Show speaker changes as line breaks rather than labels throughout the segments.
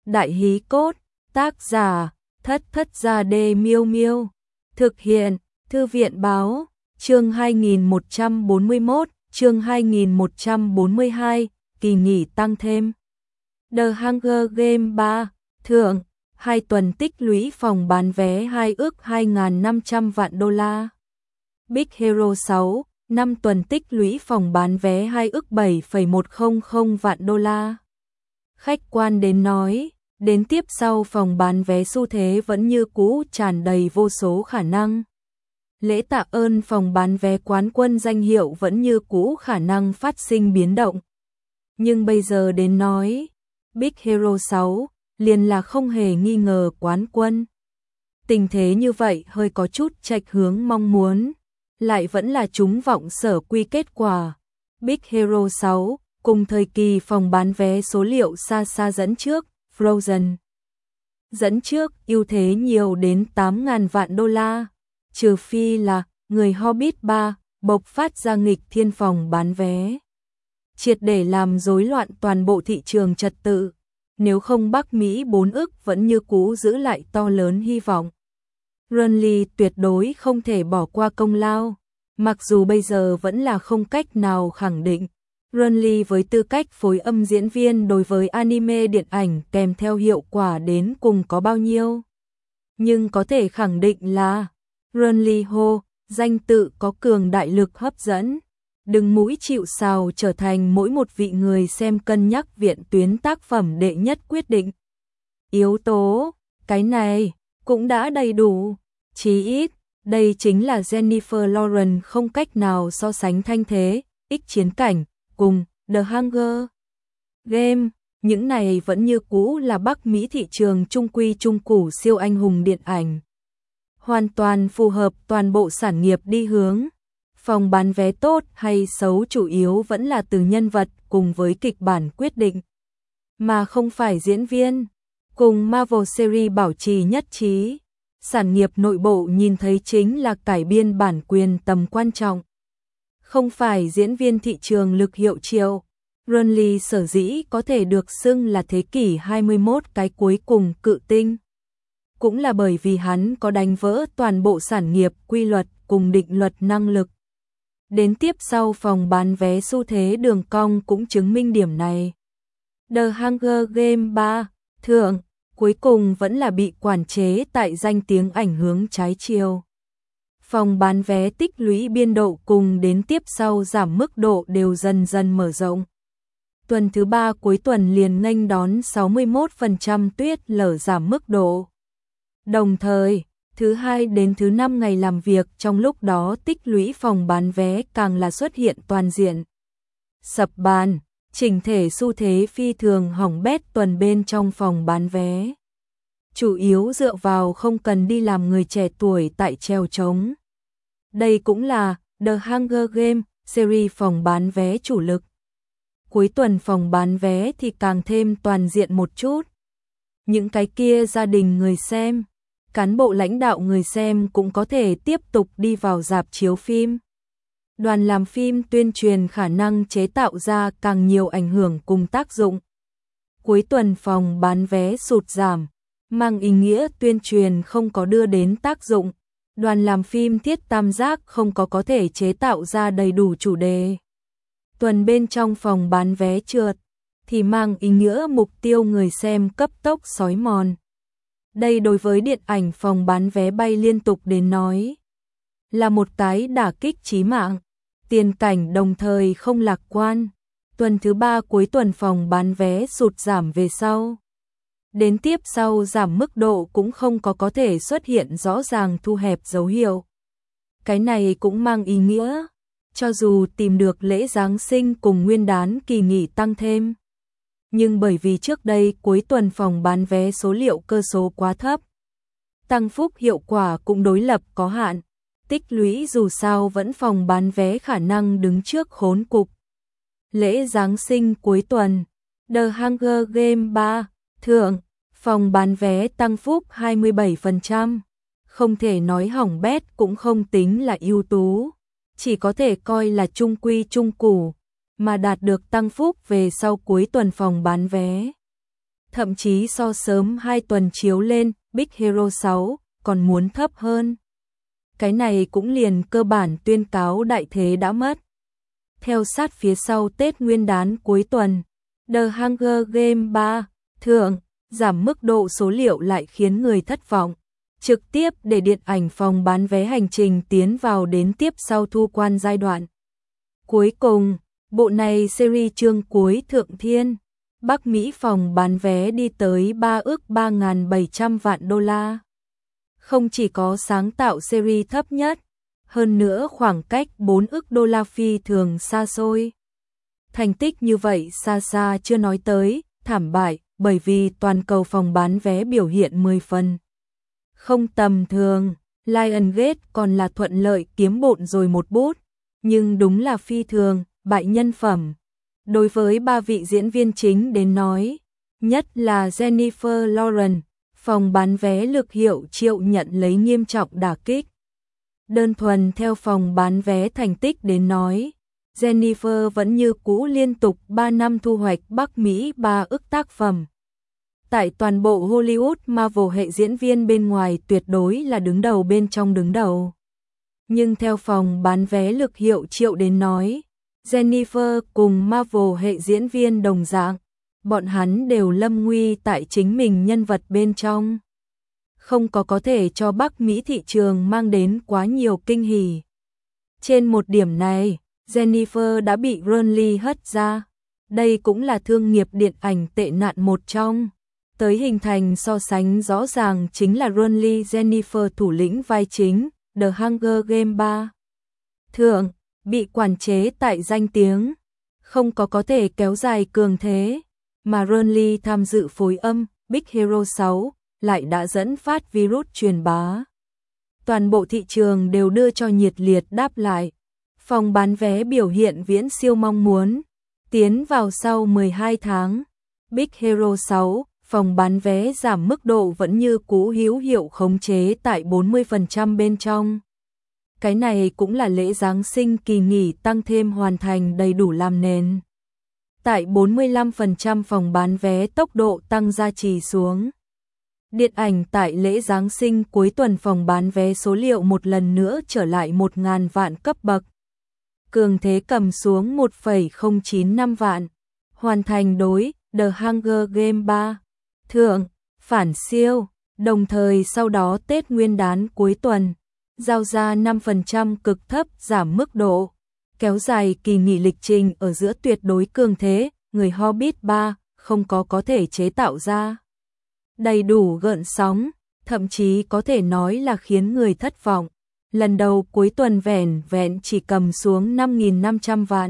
Đại hí cốt, tác giả, Thất Thất Gia Đê Miêu Miêu. Thực hiện, Thư viện báo, chương 2141, chương 2142, kỳ nghỉ tăng thêm. The Hunger Game 3, thượng, 2 tuần tích lũy phòng bán vé 2 ước 2.500 vạn đô la. Big Hero 6, 5 tuần tích lũy phòng bán vé 2 ước 7,100 vạn đô la. Khách quan đến nói, đến tiếp sau phòng bán vé xu thế vẫn như cũ tràn đầy vô số khả năng. Lễ tạ ơn phòng bán vé quán quân danh hiệu vẫn như cũ khả năng phát sinh biến động. Nhưng bây giờ đến nói, Big Hero 6 liền là không hề nghi ngờ quán quân. Tình thế như vậy hơi có chút chệch hướng mong muốn, lại vẫn là chúng vọng sở quy kết quả. Big Hero 6 cùng thời kỳ phòng bán vé số liệu xa xa dẫn trước, Frozen dẫn trước ưu thế nhiều đến 8.000 vạn đô la, trừ phi là người Hobbit 3 bộc phát ra nghịch thiên phòng bán vé, triệt để làm rối loạn toàn bộ thị trường trật tự, nếu không Bắc Mỹ 4 ức vẫn như cũ giữ lại to lớn hy vọng. Renly tuyệt đối không thể bỏ qua công lao, mặc dù bây giờ vẫn là không cách nào khẳng định Renly với tư cách phối âm diễn viên đối với anime điện ảnh kèm theo hiệu quả đến cùng có bao nhiêu. Nhưng có thể khẳng định là Renly Ho, danh tự có cường đại lực hấp dẫn, đừng mũi chịu sào trở thành mỗi một vị người xem cân nhắc viện tuyến tác phẩm đệ nhất quyết định. Yếu tố, cái này, cũng đã đầy đủ, chí ít, đây chính là Jennifer Lawrence không cách nào so sánh thanh thế, ích chiến cảnh, cùng The Hunger Game, những này vẫn như cũ là Bắc Mỹ thị trường trung quy trung củ siêu anh hùng điện ảnh. Hoàn toàn phù hợp toàn bộ sản nghiệp đi hướng. Phòng bán vé tốt hay xấu chủ yếu vẫn là từ nhân vật cùng với kịch bản quyết định, mà không phải diễn viên. Cùng Marvel Series bảo trì nhất trí, sản nghiệp nội bộ nhìn thấy chính là cải biên bản quyền tầm quan trọng. Không phải diễn viên thị trường lực hiệu triệu. Renly sở dĩ có thể được xưng là thế kỷ 21 cái cuối cùng cự tinh, cũng là bởi vì hắn có đánh vỡ toàn bộ sản nghiệp quy luật cùng định luật năng lực. Đến tiếp sau phòng bán vé xu thế đường cong cũng chứng minh điểm này. The Hunger Game 3, thượng, cuối cùng vẫn là bị quản chế tại danh tiếng ảnh hưởng trái chiều. Phòng bán vé tích lũy biên độ cùng đến tiếp sau giảm mức độ đều dần dần mở rộng. Tuần thứ 3 cuối tuần liền nghênh đón 61% tuyết lở giảm mức độ. Đồng thời, thứ 2 đến thứ 5 ngày làm việc trong lúc đó tích lũy phòng bán vé càng là xuất hiện toàn diện. Sập bàn, chỉnh thể xu thế phi thường hỏng bét tuần bên trong phòng bán vé. Chủ yếu dựa vào không cần đi làm người trẻ tuổi tại treo trống. Đây cũng là The Hunger Game series phòng bán vé chủ lực. Cuối tuần phòng bán vé thì càng thêm toàn diện một chút. Những cái kia gia đình người xem, cán bộ lãnh đạo người xem cũng có thể tiếp tục đi vào rạp chiếu phim. Đoàn làm phim tuyên truyền khả năng chế tạo ra càng nhiều ảnh hưởng cùng tác dụng. Cuối tuần phòng bán vé sụt giảm, mang ý nghĩa tuyên truyền không có đưa đến tác dụng. Đoàn làm phim Thiết Tam Giác không có thể chế tạo ra đầy đủ chủ đề. Tuần bên trong phòng bán vé trượt, thì mang ý nghĩa mục tiêu người xem cấp tốc xói mòn. Đây đối với điện ảnh phòng bán vé bay liên tục đến nói, là một cái đả kích chí mạng, tiền cảnh đồng thời không lạc quan. Tuần thứ 3 cuối tuần phòng bán vé sụt giảm về sau. Đến tiếp sau giảm mức độ cũng không có thể xuất hiện rõ ràng thu hẹp dấu hiệu. Cái này cũng mang ý nghĩa, cho dù tìm được lễ Giáng sinh cùng Nguyên đán kỳ nghỉ tăng thêm. Nhưng bởi vì trước đây cuối tuần phòng bán vé số liệu cơ số quá thấp, tăng phúc hiệu quả cũng đối lập có hạn, tích lũy dù sao vẫn phòng bán vé khả năng đứng trước khốn cục. Lễ Giáng sinh cuối tuần, The Hunger Game 3, thượng, phòng bán vé tăng phúc 27%, không thể nói hỏng bét cũng không tính là ưu tú, chỉ có thể coi là trung quy trung củ, mà đạt được tăng phúc về sau cuối tuần phòng bán vé. thậm chí so sớm 2 tuần chiếu lên, Big Hero 6 còn muốn thấp hơn. Cái này cũng liền cơ bản tuyên cáo đại thế đã mất. Theo sát phía sau Tết Nguyên đán cuối tuần, The Hunger Games 3 thượng giảm mức độ số liệu lại khiến người thất vọng, trực tiếp để điện ảnh phòng bán vé hành trình tiến vào đến tiếp sau thu quan giai đoạn. Cuối cùng, bộ này series chương cuối Thượng Thiên, Bắc Mỹ phòng bán vé đi tới 3 ức 3.700 vạn đô la. Không chỉ có sáng tạo series thấp nhất, hơn nữa khoảng cách 4 ức đô la phi thường xa xôi. Thành tích như vậy xa xa chưa nói tới, thảm bại, bởi vì toàn cầu phòng bán vé biểu hiện 10 phần. Không tầm thường, Lionsgate còn là thuận lợi kiếm bộn rồi một bút, nhưng đúng là phi thường, bại nhân phẩm. Đối với 3 vị diễn viên chính đến nói, nhất là Jennifer Lawrence, phòng bán vé lực hiệu triệu nhận lấy nghiêm trọng đả kích. Đơn thuần theo phòng bán vé thành tích đến nói, Jennifer vẫn như cũ liên tục 3 năm thu hoạch Bắc Mỹ 3 ức tác phẩm. Tại toàn bộ Hollywood, Marvel hệ diễn viên bên ngoài tuyệt đối là đứng đầu bên trong đứng đầu. Nhưng theo phòng bán vé lực hiệu triệu đến nói, Jennifer cùng Marvel hệ diễn viên đồng dạng, bọn hắn đều lâm nguy tại chính mình nhân vật bên trong. Không có thể cho Bắc Mỹ thị trường mang đến quá nhiều kinh hỉ. Trên một điểm này, Jennifer đã bị Ronly hất ra. Đây cũng là thương nghiệp điện ảnh tệ nạn một trong. Tới hình thành so sánh rõ ràng chính là Ronly Jennifer thủ lĩnh vai chính, The Hunger Games 3. Thượng, bị quản chế tại danh tiếng, không có thể kéo dài cường thế, mà Ronly tham dự phối âm, Big Hero 6, lại đã dẫn phát virus truyền bá. Toàn bộ thị trường đều đưa cho nhiệt liệt đáp lại. Phòng bán vé biểu hiện viễn siêu mong muốn. Tiến vào sau 12 tháng, Big Hero 6, phòng bán vé giảm mức độ vẫn như cũ hữu hiệu khống chế tại 40% bên trong. Cái này cũng là lễ Giáng sinh kỳ nghỉ tăng thêm hoàn thành đầy đủ làm nền. Tại 45% phòng bán vé tốc độ tăng gia trì xuống. Điện ảnh tại lễ Giáng sinh cuối tuần phòng bán vé số liệu một lần nữa trở lại 1.000 vạn cấp bậc. Cường thế cầm xuống 1,095 vạn. Hoàn thành đối The Hunger Games 3. Thượng, phản siêu, đồng thời sau đó Tết Nguyên đán cuối tuần, giao ra 5% cực thấp giảm mức độ, kéo dài kỳ nghỉ lịch trình ở giữa tuyệt đối cường thế, người Hobbit 3 không có thể chế tạo ra. Đầy đủ gợn sóng, thậm chí có thể nói là khiến người thất vọng. Lần đầu cuối tuần vẹn chỉ cầm xuống 5.500 vạn.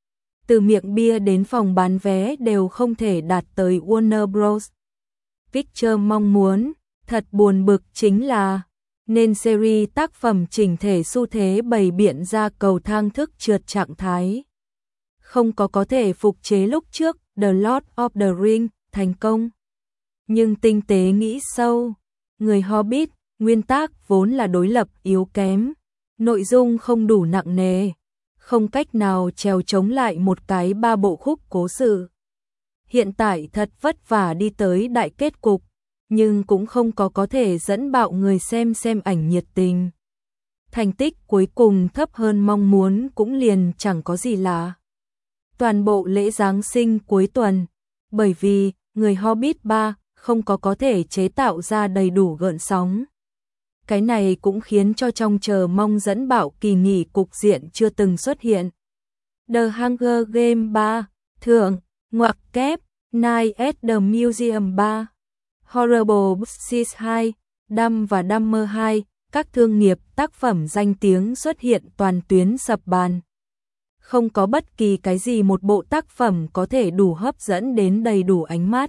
Từ miệng bia đến phòng bán vé đều không thể đạt tới Warner Bros. Pictures mong muốn, thật buồn bực chính là, nên series tác phẩm chỉnh thể xu thế bày biện ra cầu thang thức trượt trạng thái. Không có thể phục chế lúc trước The Lord of the Rings thành công. Nhưng tinh tế nghĩ sâu, người Hobbit, nguyên tác vốn là đối lập yếu kém, nội dung không đủ nặng nề, không cách nào trèo chống lại một cái 3 bộ khúc cố sự. Hiện tại thật vất vả đi tới đại kết cục, nhưng cũng không có thể dẫn bạo người xem ảnh nhiệt tình. Thành tích cuối cùng thấp hơn mong muốn cũng liền chẳng có gì lạ. Toàn bộ lễ Giáng sinh cuối tuần, bởi vì người Hobbit 3 không có thể chế tạo ra đầy đủ gợn sóng. Cái này cũng khiến cho trong chờ mong dẫn bạo kỳ nghỉ cục diện chưa từng xuất hiện. The Hunger Games 3, thượng, ngoặc kép, Night at the Museum 3, Horrible Bosses 2, Dumb và Dumber 2, các thương nghiệp tác phẩm danh tiếng xuất hiện toàn tuyến sập bàn. Không có bất kỳ cái gì một bộ tác phẩm có thể đủ hấp dẫn đến đầy đủ ánh mắt.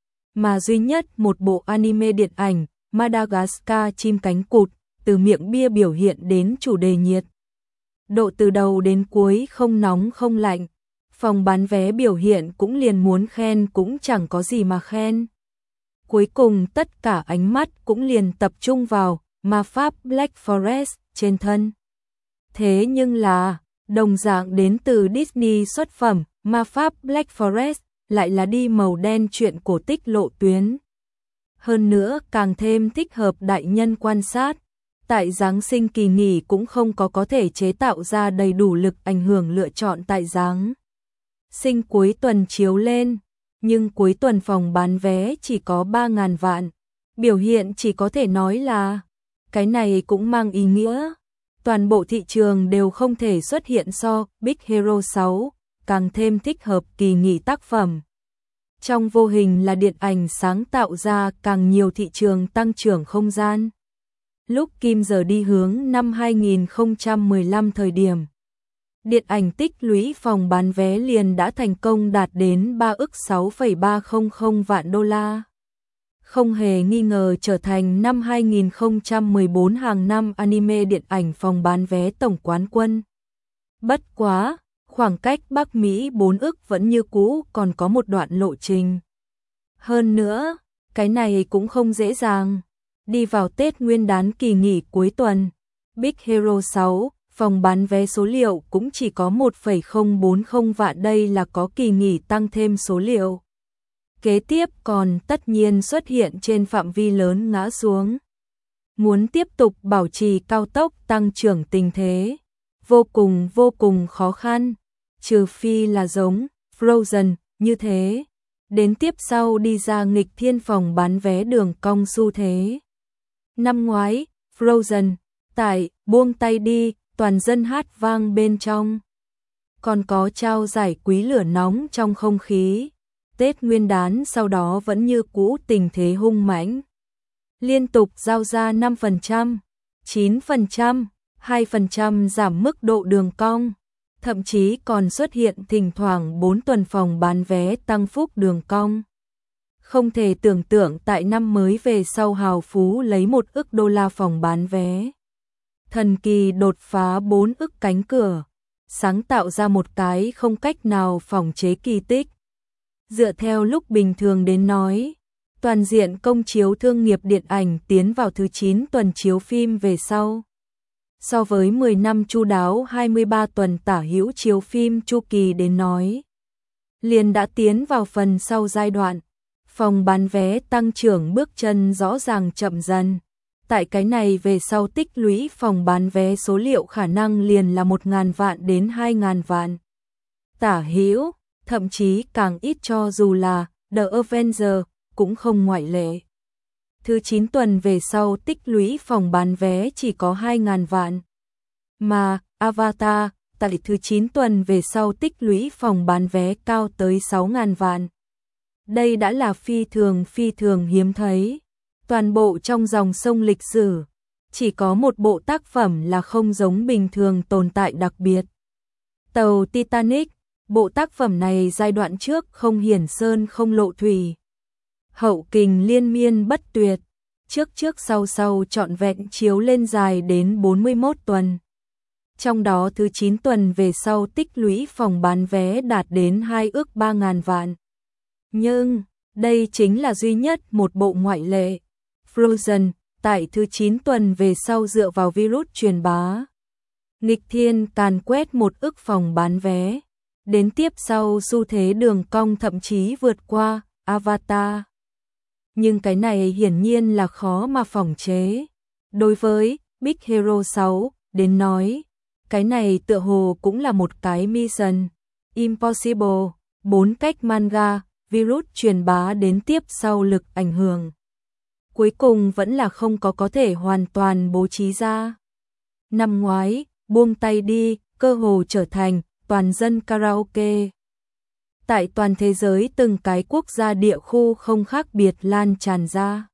Mà duy nhất một bộ anime điện ảnh, Madagascar chim cánh cụt, từ miệng bia biểu hiện đến chủ đề nhiệt. Độ từ đầu đến cuối không nóng không lạnh. Phòng bán vé biểu hiện cũng liền muốn khen cũng chẳng có gì mà khen. Cuối cùng tất cả ánh mắt cũng liền tập trung vào ma pháp Black Forest trên thân. Thế nhưng là, đồng dạng đến từ Disney xuất phẩm, ma pháp Black Forest lại là đi màu đen truyện cổ tích lộ tuyến. Hơn nữa càng thêm thích hợp đại nhân quan sát, tại Giáng sinh kỳ nghỉ cũng không có thể chế tạo ra đầy đủ lực ảnh hưởng lựa chọn tại Giáng sinh cuối tuần chiếu lên, nhưng cuối tuần phòng bán vé chỉ có 3.000 vạn, biểu hiện chỉ có thể nói là, cái này cũng mang ý nghĩa, toàn bộ thị trường đều không thể xuất hiện so Big Hero 6, càng thêm thích hợp kỳ nghỉ tác phẩm. Trong vô hình là điện ảnh sáng tạo ra càng nhiều thị trường tăng trưởng không gian. Lúc Kim giờ đi hướng năm 2015 thời điểm, điện ảnh tích lũy phòng bán vé liền đã thành công đạt đến 3 ức 6,300 vạn đô la. Không hề nghi ngờ trở thành năm 2014 hàng năm anime điện ảnh phòng bán vé tổng quán quân. Bất quá, khoảng cách Bắc Mỹ 4 ức vẫn như cũ còn có một đoạn lộ trình. Hơn nữa, cái này cũng không dễ dàng. Đi vào Tết Nguyên đán kỳ nghỉ cuối tuần, Big Hero 6, phòng bán vé số liệu cũng chỉ có 1,040 vạn, đây là có kỳ nghỉ tăng thêm số liệu. Kế tiếp còn tất nhiên xuất hiện trên phạm vi lớn ngã xuống. Muốn tiếp tục bảo trì cao tốc tăng trưởng tình thế, vô cùng khó khăn, trừ phi là giống Frozen như thế. Đến tiếp sau đi ra nghịch thiên phòng bán vé đường cong xu thế. Năm ngoái, Frozen, tại buông tay đi, toàn dân hát vang bên trong. Còn có trao giải quý lửa nóng trong không khí. Tết Nguyên đán sau đó vẫn như cũ tình thế hung mãnh. Liên tục giao ra 5%, 9%, 2% giảm mức độ đường cong. Thậm chí còn xuất hiện thỉnh thoảng 4 tuần phòng bán vé tăng phúc đường cong. Không thể tưởng tượng tại năm mới về sau hào phú lấy 1 ức đô la phòng bán vé. Thần kỳ đột phá 4 ức cánh cửa, sáng tạo ra một cái không cách nào phỏng chế kỳ tích. Dựa theo lúc bình thường đến nói, toàn diện công chiếu thương nghiệp điện ảnh tiến vào thứ 9 tuần chiếu phim về sau. So với 10 năm chu đáo 23 tuần tả hữu chiếu phim chu kỳ đến nói, liền đã tiến vào phần sau giai đoạn, phòng bán vé tăng trưởng bước chân rõ ràng chậm dần. Tại cái này về sau tích lũy phòng bán vé số liệu khả năng liền là 1.000 vạn đến 2.000 vạn. Tả hữu, thậm chí càng ít, cho dù là The Avengers cũng không ngoại lệ. Thứ 9 tuần về sau tích lũy phòng bán vé chỉ có 2.000 vạn. Mà Avatar tại thứ 9 tuần về sau tích lũy phòng bán vé cao tới 6.000 vạn. Đây đã là phi thường hiếm thấy. Toàn bộ trong dòng sông lịch sử, chỉ có một bộ tác phẩm là không giống bình thường tồn tại đặc biệt. Tàu Titanic, bộ tác phẩm này giai đoạn trước không hiển sơn không lộ thủy. Hậu kình liên miên bất tuyệt, trước sau trọn vẹn chiếu lên dài đến 41 tuần. Trong đó thứ 9 tuần về sau tích lũy phòng bán vé đạt đến 2 ức 3.000 vạn. Nhưng, đây chính là duy nhất một bộ ngoại lệ. Frozen, tại thứ 9 tuần về sau dựa vào virus truyền bá, nghịch thiên càn quét 1 ức phòng bán vé. Đến tiếp sau xu thế đường cong thậm chí vượt qua Avatar. Nhưng cái này hiển nhiên là khó mà phỏng chế. Đối với Big Hero 6 đến nói, cái này tựa hồ cũng là một cái Mission Impossible, 4 cách manga, virus truyền bá đến tiếp sau lực ảnh hưởng. Cuối cùng vẫn là không có thể hoàn toàn bố trí ra. Năm ngoái, buông tay đi, cơ hồ trở thành toàn dân karaoke. Tại toàn thế giới từng cái quốc gia địa khu không khác biệt lan tràn ra.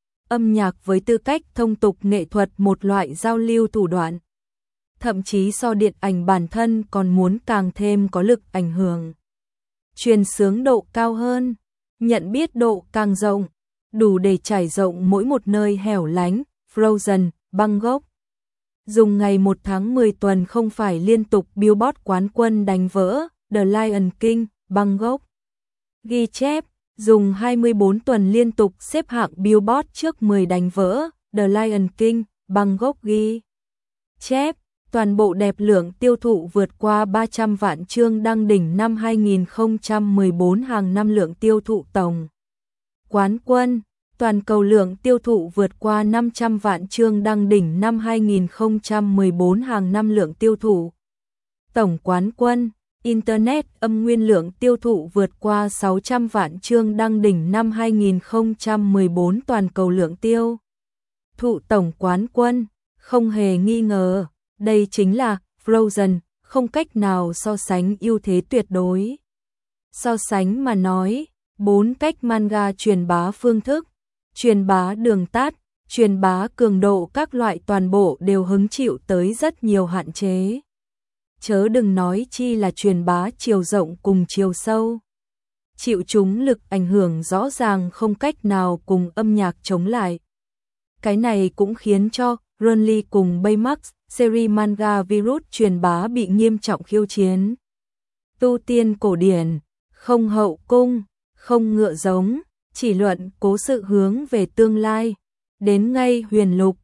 Âm nhạc với tư cách thông tục nghệ thuật một loại giao lưu thủ đoạn. Thậm chí so điện ảnh bản thân còn muốn càng thêm có lực ảnh hưởng. Truyền xướng độ cao hơn, nhận biết độ càng rộng, đủ để trải rộng mỗi một nơi hẻo lánh. Frozen, Bangkok. Dùng ngày 1 tháng 10 tuần không phải liên tục Billboard quán quân đánh vỡ The Lion King, Bangkok. Ghi chép, dùng 24 tuần liên tục xếp hạng Billboard trước 10 đánh vỡ The Lion King, Bangkok. Ghi chép, toàn bộ đẹp lượng tiêu thụ vượt qua 300 vạn chương đăng đỉnh năm 2014 hàng năm lượng tiêu thụ tổng. Quán quân, toàn cầu lượng tiêu thụ vượt qua 500 vạn chương đăng đỉnh năm 2014 hàng năm lượng tiêu thụ. Tổng quán quân, Internet âm nguyên lượng tiêu thụ vượt qua 600 vạn chương đăng đỉnh năm 2014 toàn cầu lượng tiêu thụ tổng quán quân, không hề nghi ngờ, đây chính là Frozen, không cách nào so sánh ưu thế tuyệt đối. So sánh mà nói, 4 cách manga truyền bá phương thức, truyền bá đường tắt, truyền bá cường độ các loại toàn bộ đều hứng chịu tới rất nhiều hạn chế. Chớ đừng nói chi là truyền bá chiều rộng cùng chiều sâu. Chịu chúng lực ảnh hưởng rõ ràng không cách nào cùng âm nhạc chống lại. Cái này cũng khiến cho Runly cùng Baymax, series manga virus truyền bá bị nghiêm trọng khiêu chiến. Tu tiên cổ điển, không hậu cung, không ngựa giống, chỉ luận cố sự hướng về tương lai. Đến ngay huyền lục,